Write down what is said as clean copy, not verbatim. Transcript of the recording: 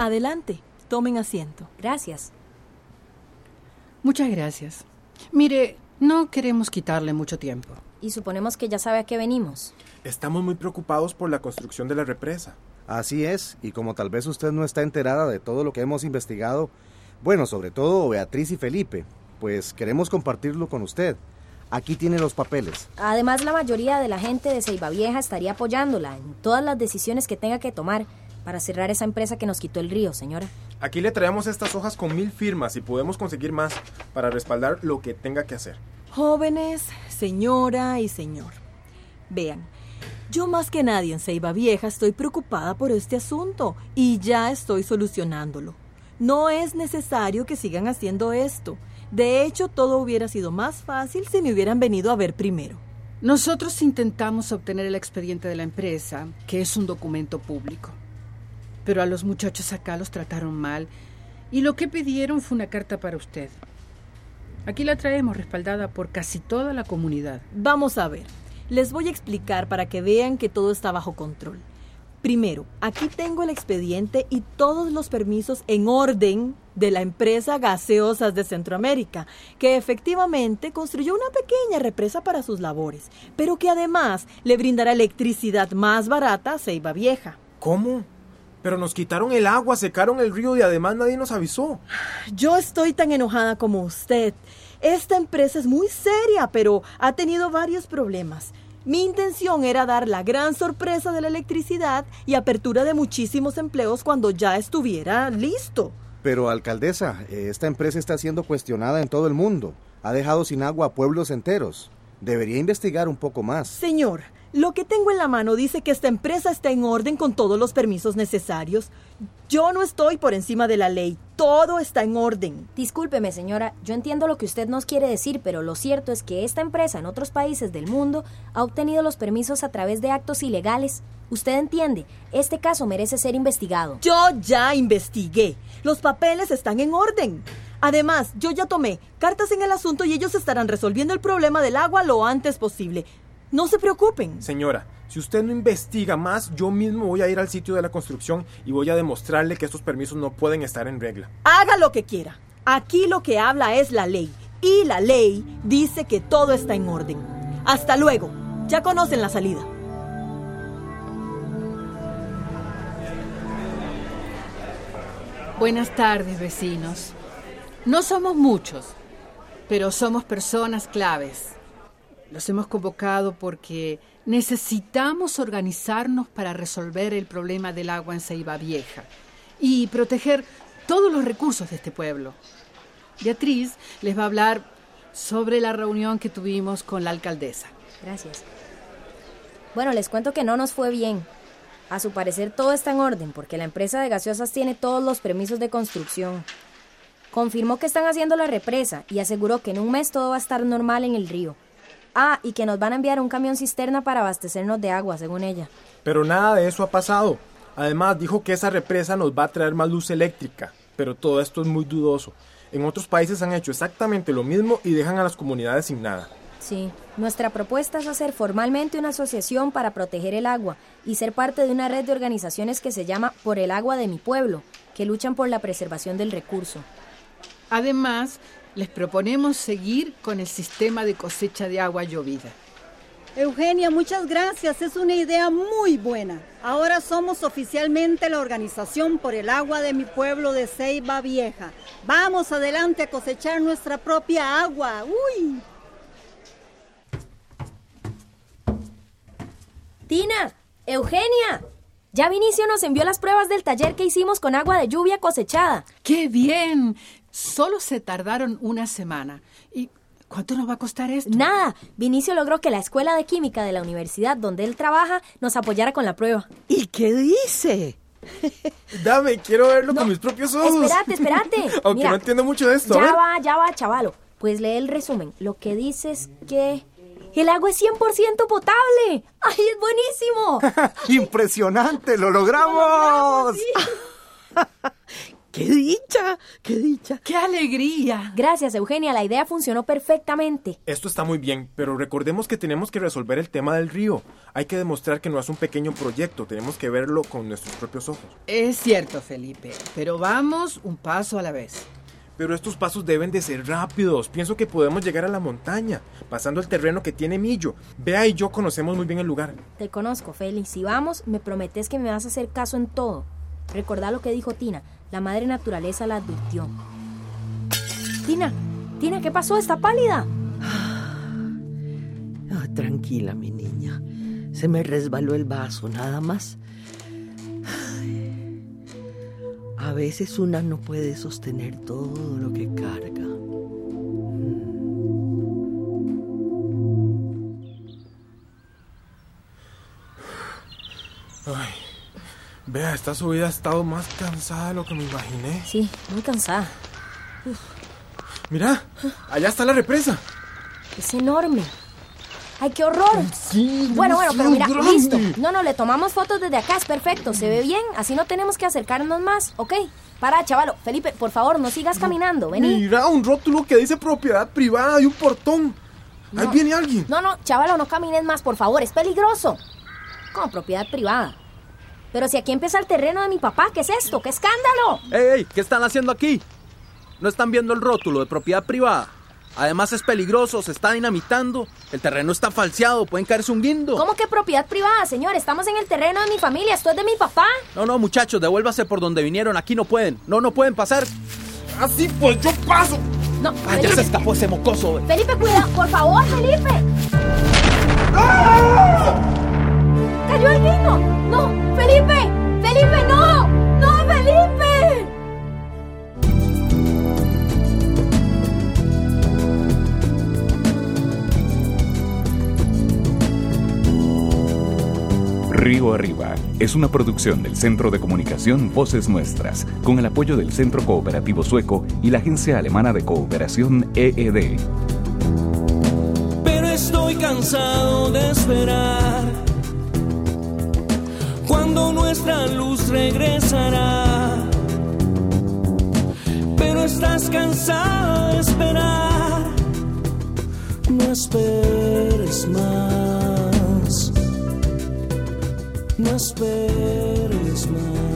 Adelante, tomen asiento. Gracias. Muchas gracias. Mire, no queremos quitarle mucho tiempo. Y suponemos que ya sabe a qué venimos. Estamos muy preocupados por la construcción de la represa. Así es, y como tal vez usted no está enterada de todo lo que hemos investigado, bueno, sobre todo Beatriz y Felipe, pues queremos compartirlo con usted. Aquí tiene los papeles. Además, la mayoría de la gente de Ceibavieja estaría apoyándola en todas las decisiones que tenga que tomar para cerrar esa empresa que nos quitó el río, señora. Aquí le traemos estas hojas con 1000 firmas y podemos conseguir más para respaldar lo que tenga que hacer. Jóvenes, señora y señor, vean, yo más que nadie en Ceibavieja estoy preocupada por este asunto y ya estoy solucionándolo. No es necesario que sigan haciendo esto. De hecho, todo hubiera sido más fácil si me hubieran venido a ver primero. Nosotros intentamos obtener el expediente de la empresa, que es un documento público. Pero a los muchachos acá los trataron mal y lo que pidieron fue una carta para usted. Aquí la traemos respaldada por casi toda la comunidad. Vamos a ver, les voy a explicar para que vean que todo está bajo control. Primero, aquí tengo el expediente y todos los permisos en orden de la empresa Gaseosas de Centroamérica, que efectivamente construyó una pequeña represa para sus labores, pero que además le brindará electricidad más barata a Ceibavieja. ¿Cómo? Pero nos quitaron el agua, secaron el río y además nadie nos avisó. Yo estoy tan enojada como usted. Esta empresa es muy seria, pero ha tenido varios problemas. Mi intención era dar la gran sorpresa de la electricidad y apertura de muchísimos empleos cuando ya estuviera listo. Pero, alcaldesa, esta empresa está siendo cuestionada en todo el mundo. Ha dejado sin agua a pueblos enteros. Debería investigar un poco más. Señor, lo que tengo en la mano dice que esta empresa está en orden con todos los permisos necesarios. Yo no estoy por encima de la ley. Todo está en orden. Discúlpeme, señora, yo entiendo lo que usted nos quiere decir, pero lo cierto es que esta empresa en otros países del mundo ha obtenido los permisos a través de actos ilegales. Usted entiende, este caso merece ser investigado. Yo ya investigué. Los papeles están en orden. Además, yo ya tomé cartas en el asunto y ellos estarán resolviendo el problema del agua lo antes posible. No se preocupen. Señora, si usted no investiga más, yo mismo voy a ir al sitio de la construcción y voy a demostrarle que estos permisos no pueden estar en regla. Haga lo que quiera. Aquí lo que habla es la ley. Y la ley dice que todo está en orden. Hasta luego. Ya conocen la salida. Buenas tardes, vecinos. No somos muchos, pero somos personas claves. Los hemos convocado porque necesitamos organizarnos para resolver el problema del agua en Ceibavieja y proteger todos los recursos de este pueblo. Beatriz les va a hablar sobre la reunión que tuvimos con la alcaldesa. Gracias. Bueno, les cuento que no nos fue bien. A su parecer todo está en orden porque la empresa de gaseosas tiene todos los permisos de construcción. Confirmó que están haciendo la represa y aseguró que en un mes todo va a estar normal en el río. Ah, y que nos van a enviar un camión cisterna para abastecernos de agua, según ella. Pero nada de eso ha pasado. Además, dijo que esa represa nos va a traer más luz eléctrica. Pero todo esto es muy dudoso. En otros países han hecho exactamente lo mismo y dejan a las comunidades sin nada. Sí, nuestra propuesta es hacer formalmente una asociación para proteger el agua y ser parte de una red de organizaciones que se llama Por el Agua de mi Pueblo, que luchan por la preservación del recurso. Además, les proponemos seguir con el sistema de cosecha de agua llovida. Eugenia, muchas gracias. Es una idea muy buena. Ahora somos oficialmente la organización Por el Agua de mi Pueblo de Ceibavieja. Vamos adelante a cosechar nuestra propia agua. ¡Uy! ¡Tina! ¡Eugenia! Ya Vinicio nos envió las pruebas del taller que hicimos con agua de lluvia cosechada. ¡Qué bien! Solo se tardaron una semana. ¿Y cuánto nos va a costar esto? Nada. Vinicio logró que la escuela de química de la universidad donde él trabaja nos apoyara con la prueba. ¿Y qué dice? Dame, quiero verlo con mis propios ojos. Espérate. Aunque Mira, no entiendo mucho de esto. Ya va, chavalo. Pues lee el resumen. Lo que dice es que el agua es 100% potable. ¡Ay, es buenísimo! ¡Impresionante! ¡Lo logramos! Sí. ¡Qué dicha! ¡Qué dicha! ¡Qué alegría! Gracias, Eugenia, la idea funcionó perfectamente. Esto está muy bien, pero recordemos que tenemos que resolver el tema del río. Hay que demostrar que no es un pequeño proyecto, tenemos que verlo con nuestros propios ojos. Es cierto, Felipe, pero vamos un paso a la vez. Pero estos pasos deben de ser rápidos. Pienso que podemos llegar a la montaña, pasando el terreno que tiene Millo. Bea y yo conocemos muy bien el lugar. Te conozco, Feli. Si vamos, me prometes que me vas a hacer caso en todo. Recordá lo que dijo Tina. La madre naturaleza la advirtió. Tina, ¿qué pasó? ¿Está pálida? Tranquila, mi niña. Se me resbaló el vaso, nada más. A veces una no puede sostener todo lo que carga. Ay, Vea, esta subida ha estado más cansada de lo que me imaginé. Sí, muy cansada. Mira, allá está la represa. Es enorme. ¡Ay, qué horror! Sí, Bueno, pero mira, grande. listo. No, le tomamos fotos desde acá, es perfecto. Se ve bien, así no tenemos que acercarnos más, ¿ok? Para, chavalo. Felipe, por favor, no sigas caminando, vení. Mira, un rótulo que dice propiedad privada y un portón. Ahí viene alguien. No, chavalo, no camines más, por favor, es peligroso. Como propiedad privada. Pero si aquí empieza el terreno de mi papá, ¿qué es esto? ¡Qué escándalo! ¡Ey! ¿Qué están haciendo aquí? ¿No están viendo el rótulo de propiedad privada? Además es peligroso, se está dinamitando, el terreno está falseado, pueden caerse un guindo. ¿Cómo que propiedad privada, señor? Estamos en el terreno de mi familia, esto es de mi papá. No, muchachos, devuélvase por donde vinieron, aquí no pueden. No pueden pasar. Así pues yo paso. No, Ah, Felipe. ya se escapó ese mocoso. Felipe, cuidado, por favor, Felipe. ¡Cayó el guindo! ¡No! ¡Felipe! ¡Felipe, no! ¡No, Felipe! Río Arriba es una producción del Centro de Comunicación Voces Nuestras, con el apoyo del Centro Cooperativo Sueco y la Agencia Alemana de Cooperación EED. Pero estoy cansado de esperar cuando nuestra luz regresará. Pero estás cansado de esperar, no esperes más. No esperes más.